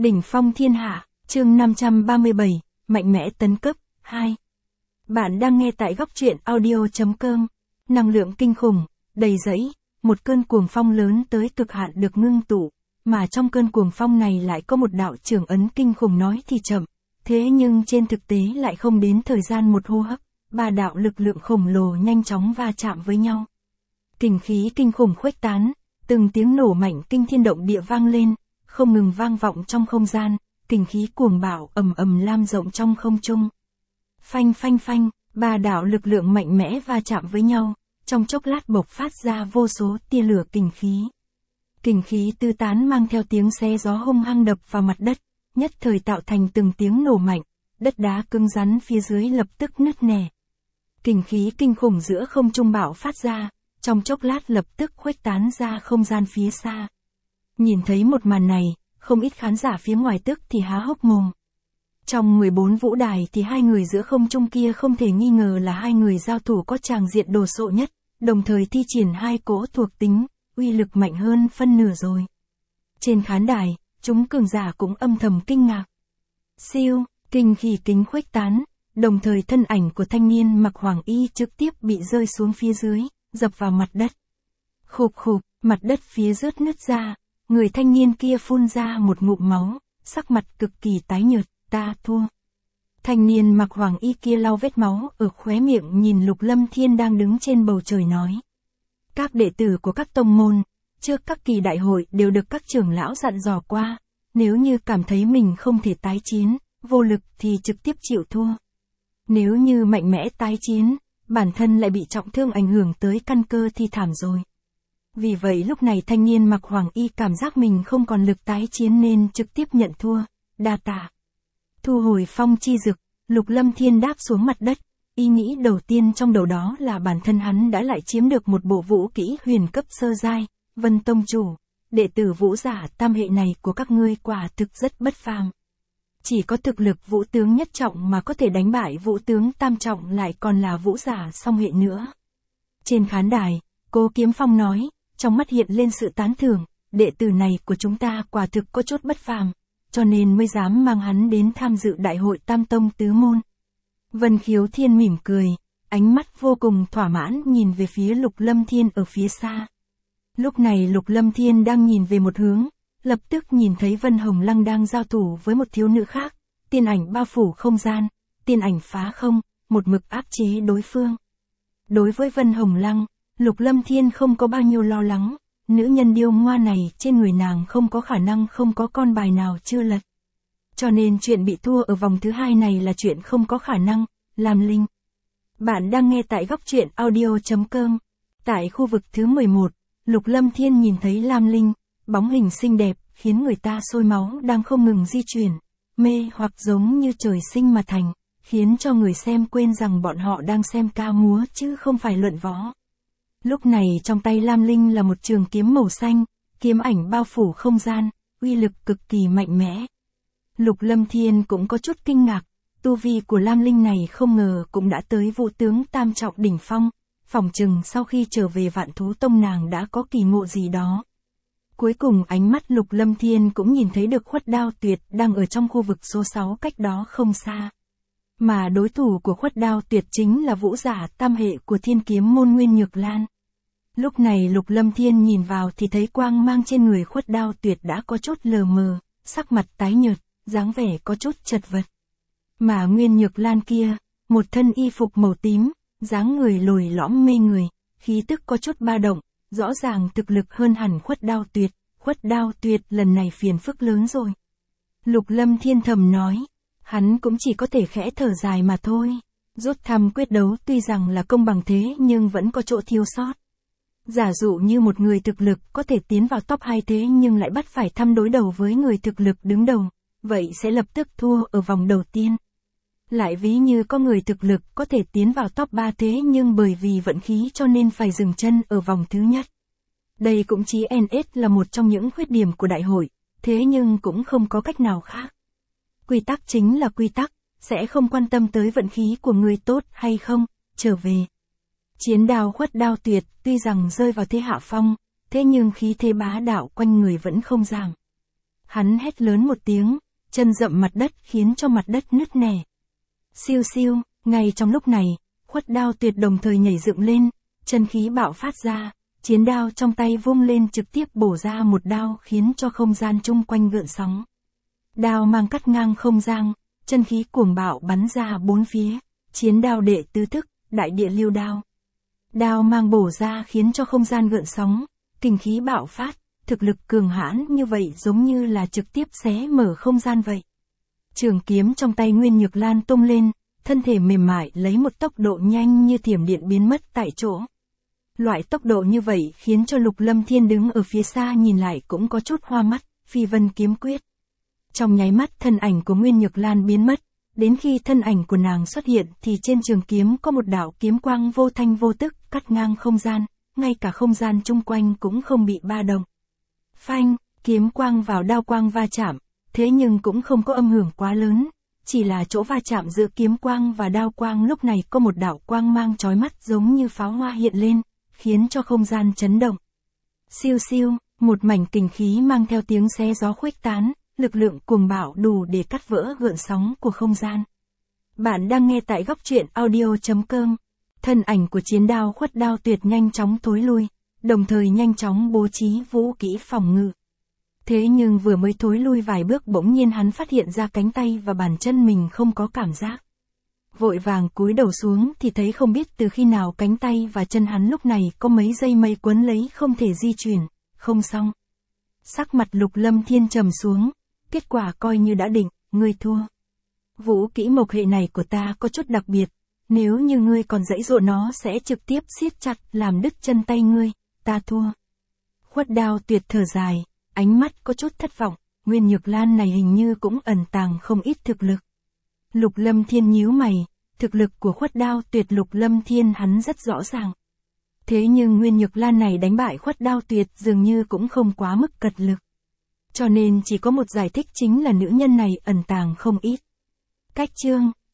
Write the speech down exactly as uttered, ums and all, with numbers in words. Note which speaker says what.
Speaker 1: Đỉnh phong thiên hạ, chương năm trăm ba mươi bảy, mạnh mẽ tấn cấp, hai. Bạn đang nghe tại góc truyện audio.com. Năng lượng kinh khủng, đầy dẫy, một cơn cuồng phong lớn tới cực hạn được ngưng tụ, mà trong cơn cuồng phong này lại có một đạo trưởng ấn kinh khủng nói thì chậm, thế nhưng trên thực tế lại không đến thời gian một hô hấp, ba đạo lực lượng khổng lồ nhanh chóng va chạm với nhau. Kình khí kinh khủng khuếch tán, từng tiếng nổ mạnh kinh thiên động địa vang lên, không ngừng vang vọng trong không gian, kình khí cuồng bạo ầm ầm lan rộng trong không trung. Phanh phanh phanh, ba đạo lực lượng mạnh mẽ va chạm với nhau, trong chốc lát bộc phát ra vô số tia lửa kình khí. Kình khí tứ tán mang theo tiếng xé gió hung hăng đập vào mặt đất, nhất thời tạo thành từng tiếng nổ mạnh, đất đá cứng rắn phía dưới lập tức nứt nẻ. Kình khí kinh khủng giữa không trung bạo phát ra, trong chốc lát lập tức khuếch tán ra không gian phía xa. Nhìn thấy một màn này, không ít khán giả phía ngoài tức thì há hốc mồm. Trong mười bốn vũ đài thì hai người giữa không trung kia không thể nghi ngờ là hai người giao thủ có tràng diện đồ sộ nhất, đồng thời thi triển hai cỗ thuộc tính, uy lực mạnh hơn phân nửa rồi. Trên khán đài, chúng cường giả cũng âm thầm kinh ngạc. Siêu, kinh khí kính khuếch tán, đồng thời thân ảnh của thanh niên mặc hoàng y trực tiếp bị rơi xuống phía dưới, dập vào mặt đất. Khụp khụp, mặt đất phía rớt nứt ra, người thanh niên kia phun ra một ngụm máu, sắc mặt cực kỳ tái nhợt, ta thua. Thanh niên mặc hoàng y kia lau vết máu ở khóe miệng nhìn Lục Lâm Thiên đang đứng trên bầu trời nói. Các đệ tử của các tông môn, trước các kỳ đại hội đều được các trưởng lão dặn dò qua, nếu như cảm thấy mình không thể tái chiến, vô lực thì trực tiếp chịu thua. Nếu như mạnh mẽ tái chiến, bản thân lại bị trọng thương ảnh hưởng tới căn cơ thì thảm rồi. Vì vậy lúc này thanh niên mặc hoàng y cảm giác mình không còn lực tái chiến nên trực tiếp nhận thua, đa tạ. Thu hồi phong chi dực, Lục Lâm Thiên đáp xuống mặt đất, ý nghĩ đầu tiên trong đầu đó là bản thân hắn đã lại chiếm được một bộ vũ kỹ huyền cấp sơ giai. Vân Tông chủ, đệ tử vũ giả tam hệ này của các ngươi quả thực rất bất phàm. Chỉ có thực lực vũ tướng nhất trọng mà có thể đánh bại vũ tướng tam trọng lại còn là vũ giả song hệ nữa. Trên khán đài, Cố Kiếm Phong nói, trong mắt hiện lên sự tán thưởng, đệ tử này của chúng ta quả thực có chút bất phàm, cho nên mới dám mang hắn đến tham dự đại hội tam tông tứ môn. Vân Khiếu Thiên mỉm cười, ánh mắt vô cùng thỏa mãn nhìn về phía Lục Lâm Thiên ở phía xa. Lúc này Lục Lâm Thiên đang nhìn về một hướng, lập tức nhìn thấy Vân Hồng Lăng đang giao thủ với một thiếu nữ khác, tiên ảnh bao phủ không gian, tiên ảnh phá không, một mực áp chế đối phương. Đối với Vân Hồng Lăng, Lục Lâm Thiên không có bao nhiêu lo lắng, nữ nhân điêu ngoa này trên người nàng không có khả năng không có con bài nào chưa lật. Cho nên chuyện bị thua ở vòng thứ hai này là chuyện không có khả năng. Lam Linh. Bạn đang nghe tại góc truyện audio.com. Tại khu vực thứ mười một, Lục Lâm Thiên nhìn thấy Lam Linh, bóng hình xinh đẹp, khiến người ta sôi máu đang không ngừng di chuyển, mê hoặc giống như trời sinh mà thành, khiến cho người xem quên rằng bọn họ đang xem ca múa chứ không phải luận võ. Lúc này trong tay Lam Linh là một trường kiếm màu xanh, kiếm ảnh bao phủ không gian, uy lực cực kỳ mạnh mẽ. Lục Lâm Thiên cũng có chút kinh ngạc, tu vi của Lam Linh này không ngờ cũng đã tới vũ tướng tam trọng đỉnh phong, phỏng chừng sau khi trở về Vạn Thú Tông nàng đã có kỳ ngộ gì đó. Cuối cùng ánh mắt Lục Lâm Thiên cũng nhìn thấy được Khuất Đao Tuyệt đang ở trong khu vực số sáu cách đó không xa. Mà đối thủ của Khuất Đao Tuyệt chính là vũ giả tam hệ của Thiên Kiếm môn Nguyên Nhược Lan. Lúc này Lục Lâm Thiên nhìn vào thì thấy quang mang trên người Khuất Đao Tuyệt đã có chút lờ mờ, sắc mặt tái nhợt, dáng vẻ có chút chật vật. Mà Nguyên Nhược Lan kia, một thân y phục màu tím, dáng người lồi lõm mê người, khí tức có chút ba động, rõ ràng thực lực hơn hẳn Khuất Đao Tuyệt. Khuất Đao Tuyệt lần này phiền phức lớn rồi. Lục Lâm Thiên thầm nói, hắn cũng chỉ có thể khẽ thở dài mà thôi. Rút thăm quyết đấu tuy rằng là công bằng thế nhưng vẫn có chỗ thiếu sót. Giả dụ như một người thực lực có thể tiến vào top hai thế nhưng lại bắt phải thăm đối đầu với người thực lực đứng đầu, vậy sẽ lập tức thua ở vòng đầu tiên. Lại ví như có người thực lực có thể tiến vào top ba thế nhưng bởi vì vận khí cho nên phải dừng chân ở vòng thứ nhất. Đây cũng chỉ en ét là một trong những khuyết điểm của đại hội, thế nhưng cũng không có cách nào khác. Quy tắc chính là quy tắc, sẽ không quan tâm tới vận khí của người tốt hay không, trở về. Chiến đao Khuất Đao Tuyệt tuy rằng rơi vào thế hạ phong, thế nhưng khí thế bá đạo quanh người vẫn không giảm. Hắn hét lớn một tiếng, chân dậm mặt đất khiến cho mặt đất nứt nẻ. Siêu siêu, ngay trong lúc này, Khuất Đao Tuyệt đồng thời nhảy dựng lên, chân khí bạo phát ra, chiến đao trong tay vung lên trực tiếp bổ ra một đao khiến cho không gian chung quanh gợn sóng. Đao mang cắt ngang không gian, chân khí cuồng bạo bắn ra bốn phía, chiến đao đệ tứ thức, đại địa lưu đao. Đao mang bổ ra khiến cho không gian gợn sóng, kình khí bạo phát, thực lực cường hãn như vậy giống như là trực tiếp xé mở không gian vậy. Trường kiếm trong tay Nguyên Nhược Lan tung lên, thân thể mềm mại lấy một tốc độ nhanh như thiểm điện biến mất tại chỗ. Loại tốc độ như vậy khiến cho Lục Lâm Thiên đứng ở phía xa nhìn lại cũng có chút hoa mắt, phi vân kiếm quyết. Trong nháy mắt thân ảnh của Nguyên Nhược Lan biến mất, đến khi thân ảnh của nàng xuất hiện thì trên trường kiếm có một đạo kiếm quang vô thanh vô tức cắt ngang không gian, ngay cả không gian chung quanh cũng không bị ba động. Phanh, kiếm quang vào đao quang va chạm, thế nhưng cũng không có âm hưởng quá lớn, chỉ là chỗ va chạm giữa kiếm quang và đao quang lúc này có một đạo quang mang chói mắt giống như pháo hoa hiện lên, khiến cho không gian chấn động. Siêu siêu, một mảnh kình khí mang theo tiếng xé gió khuếch tán, lực lượng cuồng bạo đủ để cắt vỡ gợn sóng của không gian. Bạn đang nghe tại góc truyện audio chấm com. Thân ảnh của chiến đao Khuất Đao Tuyệt nhanh chóng thối lui, đồng thời nhanh chóng bố trí vũ kỹ phòng ngự. Thế nhưng vừa mới thối lui vài bước bỗng nhiên hắn phát hiện ra cánh tay và bàn chân mình không có cảm giác. Vội vàng cúi đầu xuống thì thấy không biết từ khi nào cánh tay và chân hắn lúc này có mấy dây mây quấn lấy không thể di chuyển, không xong. Sắc mặt Lục Lâm Thiên trầm xuống, kết quả coi như đã định, ngươi thua. Vũ kỹ mộc hệ này của ta có chút đặc biệt, nếu như ngươi còn giãy giụa nó sẽ trực tiếp siết chặt làm đứt chân tay ngươi, ta thua. Khuất Đao Tuyệt thở dài, ánh mắt có chút thất vọng, Nguyên Nhược Lan này hình như cũng ẩn tàng không ít thực lực. Lục Lâm Thiên nhíu mày, thực lực của Khuất Đao Tuyệt Lục Lâm Thiên hắn rất rõ ràng. Thế nhưng Nguyên Nhược Lan này đánh bại Khuất Đao Tuyệt dường như cũng không quá mức cật lực. Cho nên chỉ có một giải thích chính là nữ nhân này ẩn tàng không ít. Cách chương